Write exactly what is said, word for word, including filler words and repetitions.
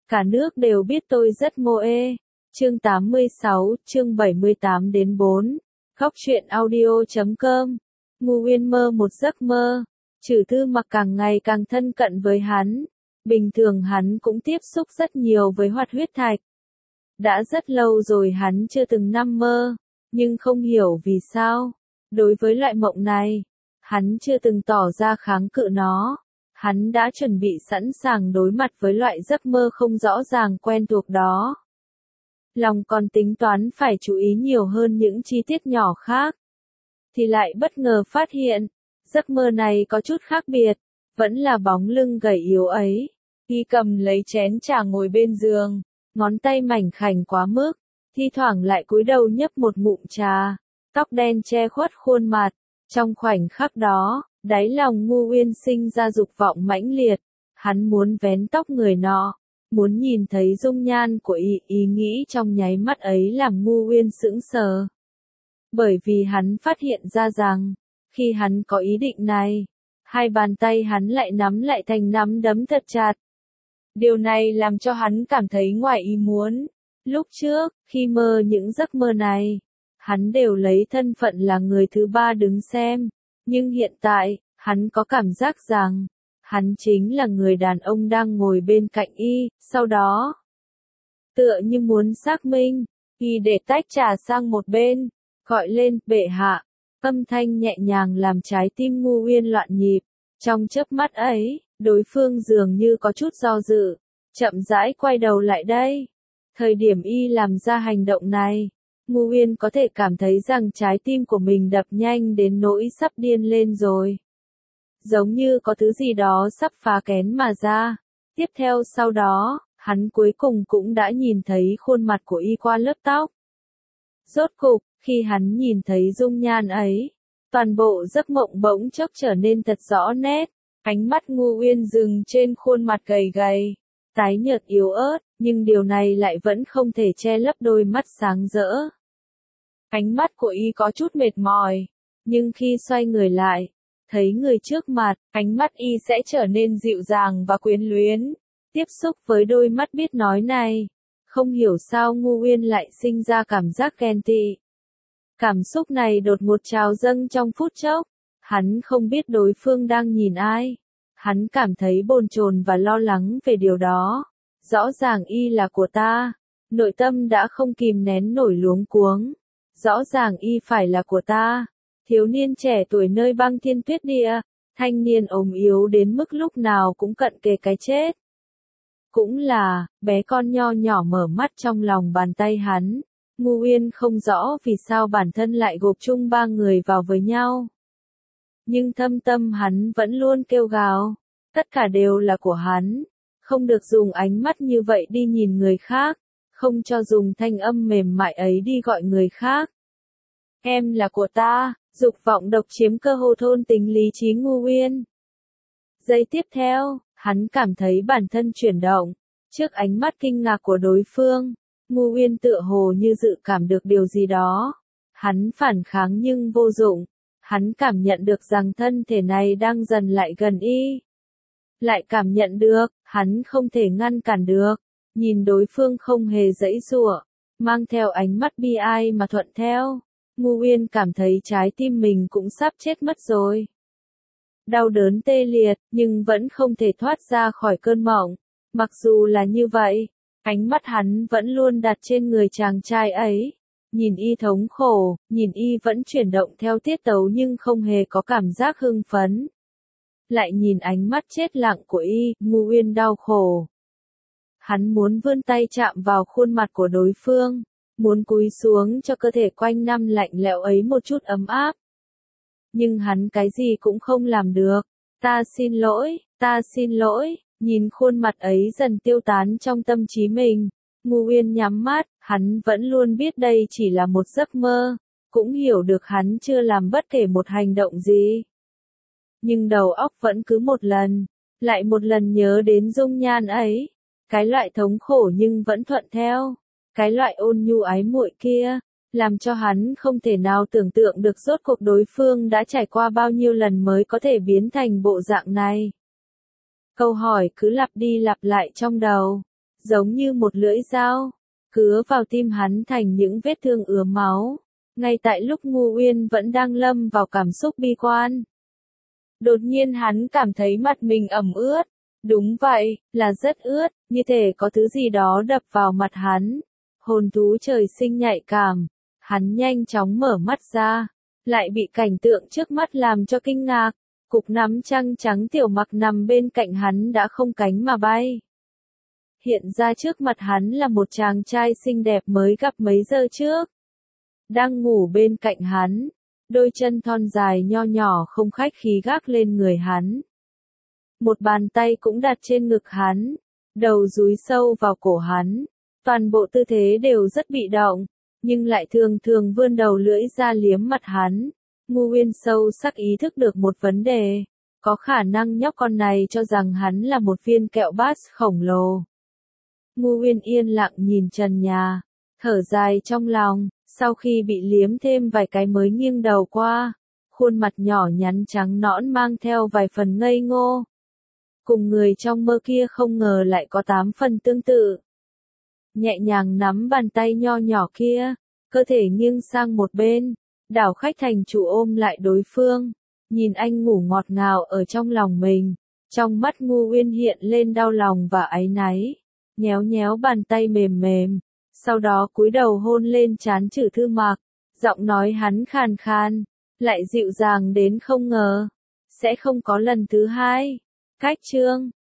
Cả nước đều biết tôi rất moe. Chương tám mươi sáu, chương bảy mươi tám đến bốn. Góc truyện audio chấm com. Ngô Uyên mơ một giấc mơ. Trừ Thư Mặc càng ngày càng thân cận với hắn. Bình thường hắn cũng tiếp xúc rất nhiều với Hoạt Huyết Thạch. Đã rất lâu rồi hắn chưa từng nằm mơ, nhưng không hiểu vì sao. Đối với loại mộng này, hắn chưa từng tỏ ra kháng cự nó. Hắn đã chuẩn bị sẵn sàng đối mặt với loại giấc mơ không rõ ràng quen thuộc đó. Lòng còn tính toán phải chú ý nhiều hơn những chi tiết nhỏ khác. Thì lại bất ngờ phát hiện, giấc mơ này có chút khác biệt, vẫn là bóng lưng gầy yếu ấy. Y cầm lấy chén trà ngồi bên giường, ngón tay mảnh khảnh quá mức, thi thoảng lại cúi đầu nhấp một ngụm trà, tóc đen che khuất khuôn mặt. Trong khoảnh khắc đó, đáy lòng Ngô Uyên sinh ra dục vọng mãnh liệt, hắn muốn vén tóc người nọ, muốn nhìn thấy dung nhan của y. Ý nghĩ trong nháy mắt ấy làm Ngô Uyên sững sờ. Bởi vì hắn phát hiện ra rằng, khi hắn có ý định này, hai bàn tay hắn lại nắm lại thành nắm đấm thật chặt. Điều này làm cho hắn cảm thấy ngoài ý muốn. Lúc trước, khi mơ những giấc mơ này, hắn đều lấy thân phận là người thứ ba đứng xem. Nhưng hiện tại, hắn có cảm giác rằng, hắn chính là người đàn ông đang ngồi bên cạnh y. Sau đó, tựa như muốn xác minh, y để tách trà sang một bên, gọi lên, bệ hạ. Âm thanh nhẹ nhàng làm trái tim Ngô Uyên loạn nhịp. Trong chớp mắt ấy, đối phương dường như có chút do dự, chậm rãi quay đầu lại đây. Thời điểm y làm ra hành động này, Ngô Uyên có thể cảm thấy rằng trái tim của mình đập nhanh đến nỗi sắp điên lên rồi. Giống như có thứ gì đó sắp phá kén mà ra. Tiếp theo sau đó, hắn cuối cùng cũng đã nhìn thấy khuôn mặt của y qua lớp tóc. Rốt cục, khi hắn nhìn thấy dung nhan ấy, toàn bộ giấc mộng bỗng chốc trở nên thật rõ nét. Ánh mắt Ngô Uyên dừng trên khuôn mặt gầy gầy, tái nhợt yếu ớt, nhưng điều này lại vẫn không thể che lấp đôi mắt sáng rỡ. Ánh mắt của y có chút mệt mỏi, nhưng khi xoay người lại, thấy người trước mặt, ánh mắt y sẽ trở nên dịu dàng và quyến luyến. Tiếp xúc với đôi mắt biết nói này, không hiểu sao Ngô Uyên lại sinh ra cảm giác ghen tị. Cảm xúc này đột ngột trào dâng trong phút chốc, hắn không biết đối phương đang nhìn ai. Hắn cảm thấy bồn chồn và lo lắng về điều đó. Rõ ràng y là của ta, nội tâm đã không kìm nén nổi luống cuống. Rõ ràng y phải là của ta. Thiếu niên trẻ tuổi nơi băng thiên tuyết địa, thanh niên ốm yếu đến mức lúc nào cũng cận kề cái chết. Cũng là, bé con nho nhỏ mở mắt trong lòng bàn tay hắn. Ngô Uyên không rõ vì sao bản thân lại gộp chung ba người vào với nhau. Nhưng thâm tâm hắn vẫn luôn kêu gào, tất cả đều là của hắn. Không được dùng ánh mắt như vậy đi nhìn người khác, không cho dùng thanh âm mềm mại ấy đi gọi người khác. Em là của ta, dục vọng độc chiếm cơ hồ thôn tính lý trí Ngô Uyên. Giây tiếp theo, hắn cảm thấy bản thân chuyển động, trước ánh mắt kinh ngạc của đối phương. Ngô Uyên tựa hồ như dự cảm được điều gì đó. Hắn phản kháng nhưng vô dụng. Hắn cảm nhận được rằng thân thể này đang dần lại gần y. Lại cảm nhận được, hắn không thể ngăn cản được. Nhìn đối phương không hề giãy giụa, mang theo ánh mắt bi ai mà thuận theo. Ngô Uyên cảm thấy trái tim mình cũng sắp chết mất rồi. Đau đớn tê liệt, nhưng vẫn không thể thoát ra khỏi cơn mộng. Mặc dù là như vậy, ánh mắt hắn vẫn luôn đặt trên người chàng trai ấy. Nhìn y thống khổ, nhìn y vẫn chuyển động theo tiết tấu nhưng không hề có cảm giác hưng phấn. Lại nhìn ánh mắt chết lặng của y, Ngô Uyên đau khổ. Hắn muốn vươn tay chạm vào khuôn mặt của đối phương, muốn cúi xuống cho cơ thể quanh năm lạnh lẽo ấy một chút ấm áp. Nhưng hắn cái gì cũng không làm được. Ta xin lỗi, ta xin lỗi. Nhìn khuôn mặt ấy dần tiêu tán trong tâm trí mình, Ngô Uyên nhắm mắt. Hắn vẫn luôn biết đây chỉ là một giấc mơ, cũng hiểu được hắn chưa làm bất kể một hành động gì. Nhưng đầu óc vẫn cứ một lần, lại một lần nhớ đến dung nhan ấy. Cái loại thống khổ nhưng vẫn thuận theo, cái loại ôn nhu ái muội kia, làm cho hắn không thể nào tưởng tượng được rốt cuộc đối phương đã trải qua bao nhiêu lần mới có thể biến thành bộ dạng này. Câu hỏi cứ lặp đi lặp lại trong đầu, giống như một lưỡi dao, cứa vào tim hắn thành những vết thương ứa máu. Ngay tại lúc Ngu Uyên vẫn đang lâm vào cảm xúc bi quan. Đột nhiên hắn cảm thấy mặt mình ẩm ướt. Đúng vậy, là rất ướt, như thể có thứ gì đó đập vào mặt hắn. Hồn thú trời sinh nhạy cảm. Hắn nhanh chóng mở mắt ra, lại bị cảnh tượng trước mắt làm cho kinh ngạc. Cục nắm trăng trắng Tiểu Mặc nằm bên cạnh hắn đã không cánh mà bay. Hiện ra trước mặt hắn là một chàng trai xinh đẹp mới gặp mấy giờ trước. Đang ngủ bên cạnh hắn, đôi chân thon dài nho nhỏ không khách khí gác lên người hắn. Một bàn tay cũng đặt trên ngực hắn, đầu dúi sâu vào cổ hắn. Toàn bộ tư thế đều rất bị động, nhưng lại thường thường vươn đầu lưỡi ra liếm mặt hắn. Ngu Uyên sâu sắc ý thức được một vấn đề, có khả năng nhóc con này cho rằng hắn là một viên kẹo bát khổng lồ. Ngu Uyên yên lặng nhìn trần nhà, thở dài trong lòng, sau khi bị liếm thêm vài cái mới nghiêng đầu qua, khuôn mặt nhỏ nhắn trắng nõn mang theo vài phần ngây ngô. Cùng người trong mơ kia không ngờ lại có tám phần tương tự. Nhẹ nhàng nắm bàn tay nho nhỏ kia, cơ thể nghiêng sang một bên, đảo khách thành chủ ôm lại đối phương, nhìn anh ngủ ngọt ngào ở trong lòng mình. Trong mắt Ngu Uyên hiện lên đau lòng và áy náy, nhéo nhéo bàn tay mềm mềm, sau đó cúi đầu hôn lên trán Trử Thư Mặc, giọng nói hắn khàn khàn, lại dịu dàng đến không ngờ, sẽ không có lần thứ hai. Cách chương